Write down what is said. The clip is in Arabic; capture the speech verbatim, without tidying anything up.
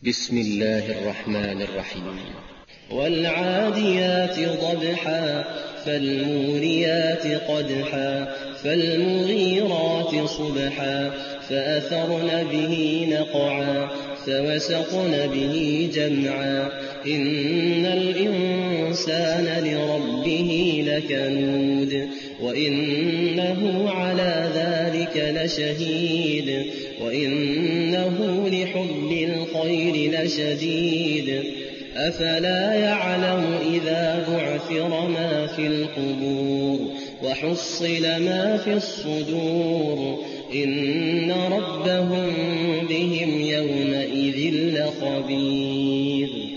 بسم الله الرحمن الرحيم. والعاديات ضبحا فالموريات قدحا فالمغيرات صبحا فأثرن به نقعا فوسطن به جمعا إن الإنسان لربه لكنود وإنه على ذلك لشهيد وإنه لحب الخير لشديد أفلا يعلم إذا بعثر ما في القبور وحصل ما في الصدور إن ربهم بهم يومئذ لخبير.